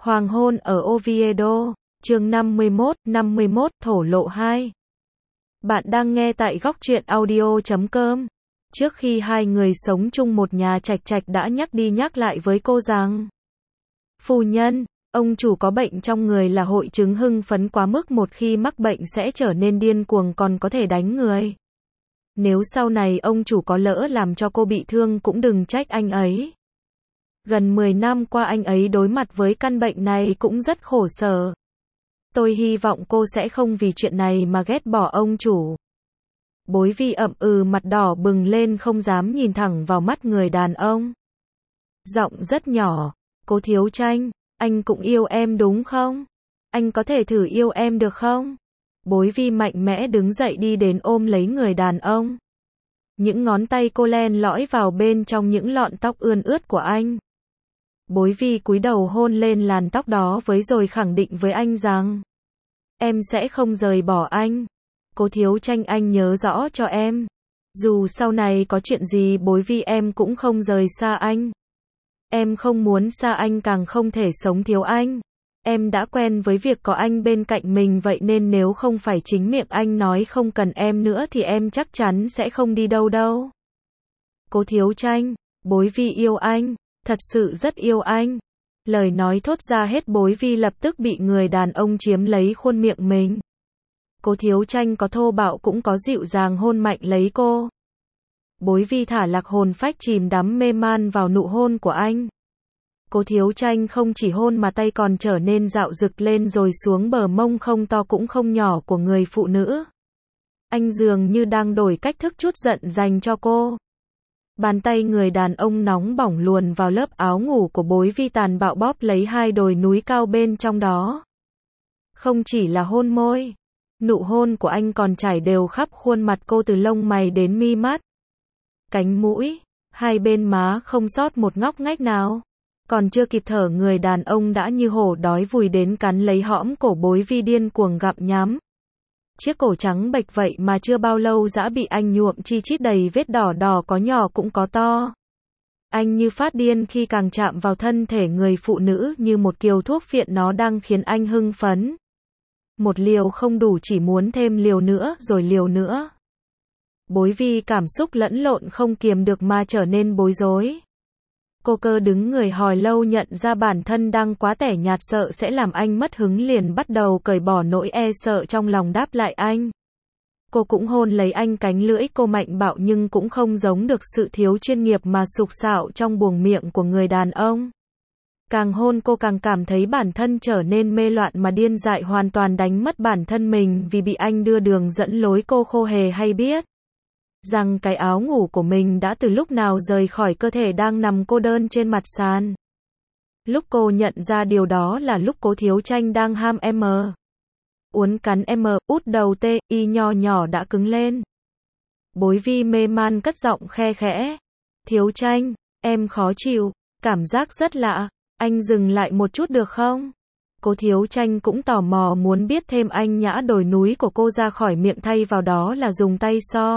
Hoàng hôn ở Oviedo, chương 51, thổ lộ 2. Bạn đang nghe tại góc truyện audio.com. Trước khi hai người sống chung một nhà, Trạch đã nhắc đi nhắc lại với cô rằng: Phu nhân, ông chủ có bệnh trong người là hội chứng hưng phấn quá mức, một khi mắc bệnh sẽ trở nên điên cuồng, còn có thể đánh người. Nếu sau này ông chủ có lỡ làm cho cô bị thương cũng đừng trách anh ấy. Gần 10 năm qua anh ấy đối mặt với căn bệnh này cũng rất khổ sở. Tôi hy vọng cô sẽ không vì chuyện này mà ghét bỏ ông chủ. Bối Vi ậm ừ, mặt đỏ bừng lên, không dám nhìn thẳng vào mắt người đàn ông. Giọng rất nhỏ: Cố Thiếu Tranh, anh cũng yêu em đúng không? Anh có thể thử yêu em được không? Bối Vi mạnh mẽ đứng dậy đi đến ôm lấy người đàn ông. Những ngón tay cô len lỏi vào bên trong những lọn tóc ươn ướt của anh. Bối Vi cúi đầu hôn lên làn tóc đó rồi khẳng định với anh rằng: Em sẽ không rời bỏ anh. Cố Thiếu Tranh, anh nhớ rõ cho em. Dù sau này có chuyện gì Bối Vi, em cũng không rời xa anh. Em không muốn xa anh, càng không thể sống thiếu anh. Em đã quen với việc có anh bên cạnh mình, vậy nên nếu không phải chính miệng anh nói không cần em nữa thì em chắc chắn sẽ không đi đâu đâu. Cố Thiếu Tranh, Bối Vi yêu anh, thật sự rất yêu anh. Lời nói thốt ra hết, Bối Vi lập tức bị người đàn ông chiếm lấy khuôn miệng mình. Cố Thiếu Tranh có thô bạo cũng có dịu dàng, hôn mạnh lấy cô. Bối Vi thả lạc hồn phách, chìm đắm mê man vào nụ hôn của anh. Cố Thiếu Tranh không chỉ hôn mà tay còn trở nên dạo rực lên rồi xuống bờ mông không to cũng không nhỏ của người phụ nữ. Anh dường như đang đổi cách thức chút giận dành cho cô. Bàn tay người đàn ông nóng bỏng luồn vào lớp áo ngủ của Bối Vi, tàn bạo bóp lấy hai đồi núi cao bên trong đó. Không chỉ là hôn môi, nụ hôn của anh còn trải đều khắp khuôn mặt cô, từ lông mày đến mi mắt, cánh mũi, hai bên má, không sót một ngóc ngách nào. Còn chưa kịp thở, người đàn ông đã như hổ đói vùi đến cắn lấy hõm cổ Bối Vi, điên cuồng gặm nhắm. Chiếc cổ trắng bệch vậy mà chưa bao lâu đã bị anh nhuộm chi chít đầy vết đỏ đỏ, có nhỏ cũng có to. Anh như phát điên khi càng chạm vào thân thể người phụ nữ, như một kiều thuốc phiện, nó đang khiến anh hưng phấn. Một liều không đủ, chỉ muốn thêm liều nữa rồi liều nữa. Bối Vi cảm xúc lẫn lộn không kiềm được mà trở nên bối rối. Cô cơ đứng người hồi lâu, nhận ra bản thân đang quá tẻ nhạt, sợ sẽ làm anh mất hứng, liền bắt đầu cởi bỏ nỗi e sợ trong lòng, đáp lại anh. Cô cũng hôn lấy anh, cánh lưỡi cô mạnh bạo nhưng cũng không giống được sự thiếu chuyên nghiệp mà sục sạo trong buồng miệng của người đàn ông. Càng hôn cô càng cảm thấy bản thân trở nên mê loạn mà điên dại, hoàn toàn đánh mất bản thân mình vì bị anh đưa đường dẫn lối. Cô khô hề hay biết rằng cái áo ngủ của mình đã từ lúc nào rời khỏi cơ thể đang nằm cô đơn trên mặt sàn. Lúc cô nhận ra điều đó là lúc Cố Thiếu Tranh đang ham em, uốn cắn em, út đầu tê y nho nhỏ đã cứng lên. Bối Vi mê man cất giọng khe khẽ: Thiếu Tranh, em khó chịu, cảm giác rất lạ, anh dừng lại một chút được không? Cố Thiếu Tranh cũng tò mò muốn biết thêm. Anh nhả đồi núi của cô ra khỏi miệng, thay vào đó là dùng tay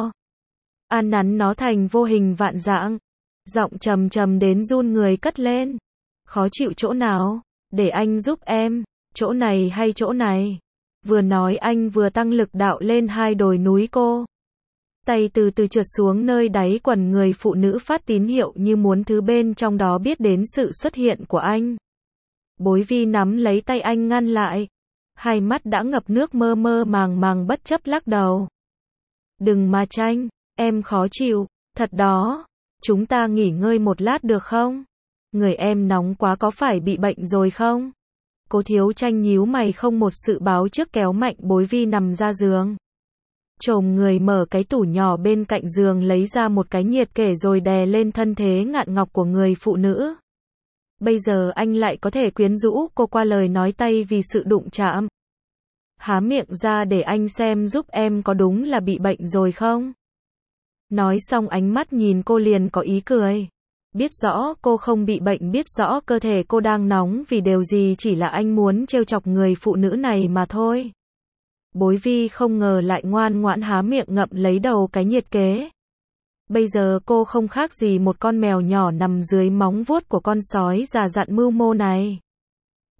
an nắn nó thành vô hình vạn dạng. Giọng trầm trầm đến run người cất lên: Khó chịu chỗ nào? Để anh giúp em. Chỗ này hay chỗ này? Vừa nói anh vừa tăng lực đạo lên hai đồi núi cô. Tay từ từ trượt xuống nơi đáy quần người phụ nữ, phát tín hiệu như muốn thứ bên trong đó biết đến sự xuất hiện của anh. Bối Vi nắm lấy tay anh ngăn lại. Hai mắt đã ngập nước, mơ mơ màng màng bất chấp lắc đầu. Đừng mà Tranh, em khó chịu, thật đó. Chúng ta nghỉ ngơi một lát được không? Người em nóng quá, có phải bị bệnh rồi không? Cố Thiếu Tranh nhíu mày, không một sự báo trước kéo mạnh Bối Vi nằm ra giường. Chồm người mở cái tủ nhỏ bên cạnh giường, lấy ra một cái nhiệt kể rồi đè lên thân thế ngạn ngọc của người phụ nữ. Bây giờ anh lại có thể quyến rũ cô qua lời nói tay vì sự đụng chạm. Há miệng ra để anh xem giúp em có đúng là bị bệnh rồi không? Nói xong ánh mắt nhìn cô liền có ý cười. Biết rõ cô không bị bệnh, biết rõ cơ thể cô đang nóng vì điều gì, chỉ là anh muốn trêu chọc người phụ nữ này mà thôi. Bối Vi không ngờ lại ngoan ngoãn há miệng ngậm lấy đầu cái nhiệt kế. Bây giờ cô không khác gì một con mèo nhỏ nằm dưới móng vuốt của con sói già dặn mưu mô này.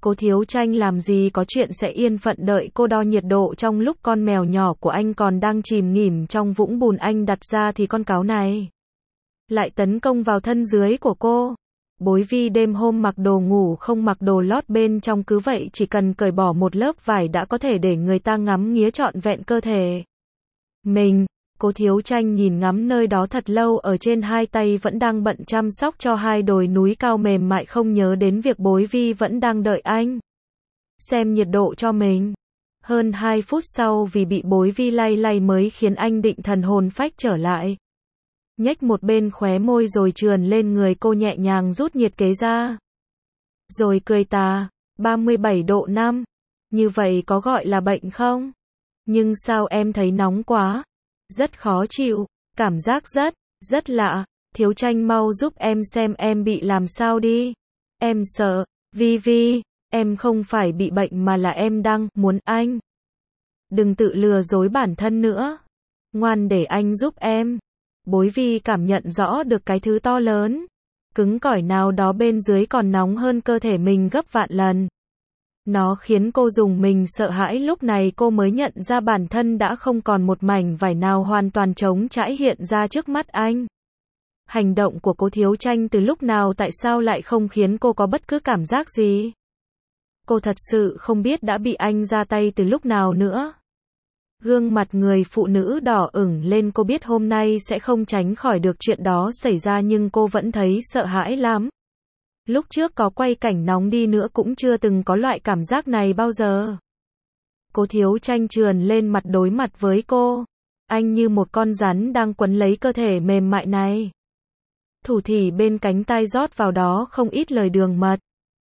Cố Thiếu Tranh làm gì có chuyện sẽ yên phận đợi cô đo nhiệt độ trong lúc con mèo nhỏ của anh còn đang chìm nghỉm trong vũng bùn anh đặt ra thì con cáo này lại tấn công vào thân dưới của cô. Bối Vi đêm hôm mặc đồ ngủ không mặc đồ lót bên trong, cứ vậy chỉ cần cởi bỏ một lớp vải đã có thể để người ta ngắm nghía trọn vẹn cơ thể mình. Cố Thiếu Tranh nhìn ngắm nơi đó thật lâu, ở trên hai tay vẫn đang bận chăm sóc cho hai đồi núi cao mềm mại, không nhớ đến việc Bối Vi vẫn đang đợi anh xem nhiệt độ cho mình. Hơn 2 phút sau, vì bị Bối Vi lay lay mới khiến anh định thần hồn phách trở lại. Nhếch một bên khóe môi rồi trườn lên người cô, nhẹ nhàng rút nhiệt kế ra. Rồi cười tà, 37 độ 5. Như vậy có gọi là bệnh không? Nhưng sao em thấy nóng quá? Rất khó chịu, cảm giác rất lạ. Thiếu Tranh mau giúp em xem em bị làm sao đi. Em sợ, Vi, em không phải bị bệnh mà là em đang muốn anh. Đừng tự lừa dối bản thân nữa. Ngoan để anh giúp em. Bối Vi cảm nhận rõ được cái thứ to lớn, cứng cỏi nào đó bên dưới còn nóng hơn cơ thể mình gấp vạn lần. Nó khiến cô rùng mình sợ hãi, lúc này cô mới nhận ra bản thân đã không còn một mảnh vải nào hoàn toàn trống trải hiện ra trước mắt anh. Hành động của Cố Thiếu Tranh từ lúc nào tại sao lại không khiến cô có bất cứ cảm giác gì? Cô thật sự không biết đã bị anh ra tay từ lúc nào nữa. Gương mặt người phụ nữ đỏ ửng lên, cô biết hôm nay sẽ không tránh khỏi được chuyện đó xảy ra nhưng cô vẫn thấy sợ hãi lắm. Lúc trước có quay cảnh nóng đi nữa cũng chưa từng có loại cảm giác này bao giờ. Cố Thiếu Tranh trườn lên mặt đối mặt với cô. Anh như một con rắn đang quấn lấy cơ thể mềm mại này. Thủ thỉ bên cánh tai rót vào đó không ít lời đường mật.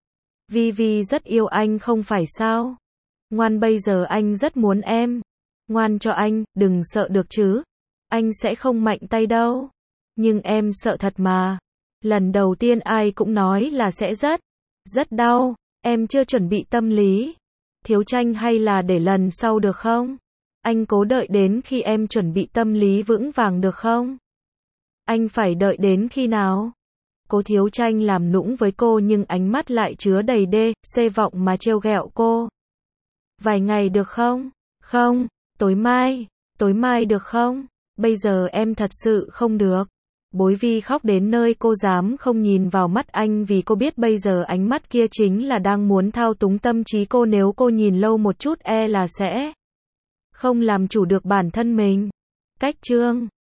Vi rất yêu anh không phải sao? Ngoan, bây giờ anh rất muốn em. Ngoan cho anh, đừng sợ được chứ. Anh sẽ không mạnh tay đâu. Nhưng em sợ thật mà. Lần đầu tiên ai cũng nói là sẽ rất đau. Em chưa chuẩn bị tâm lý. Thiếu Tranh, hay là để lần sau được không? Anh cố đợi đến khi em chuẩn bị tâm lý vững vàng được không? Anh phải đợi đến khi nào? Cố Thiếu Tranh làm nũng với cô nhưng ánh mắt lại chứa đầy C vọng mà trêu ghẹo cô. Vài ngày được không? Không, tối mai được không? Bây giờ em thật sự không được. Bối Vi khóc đến nơi cô dám không nhìn vào mắt anh, vì cô biết bây giờ ánh mắt kia chính là đang muốn thao túng tâm trí cô, nếu cô nhìn lâu một chút là sẽ không làm chủ được bản thân mình. Cách chương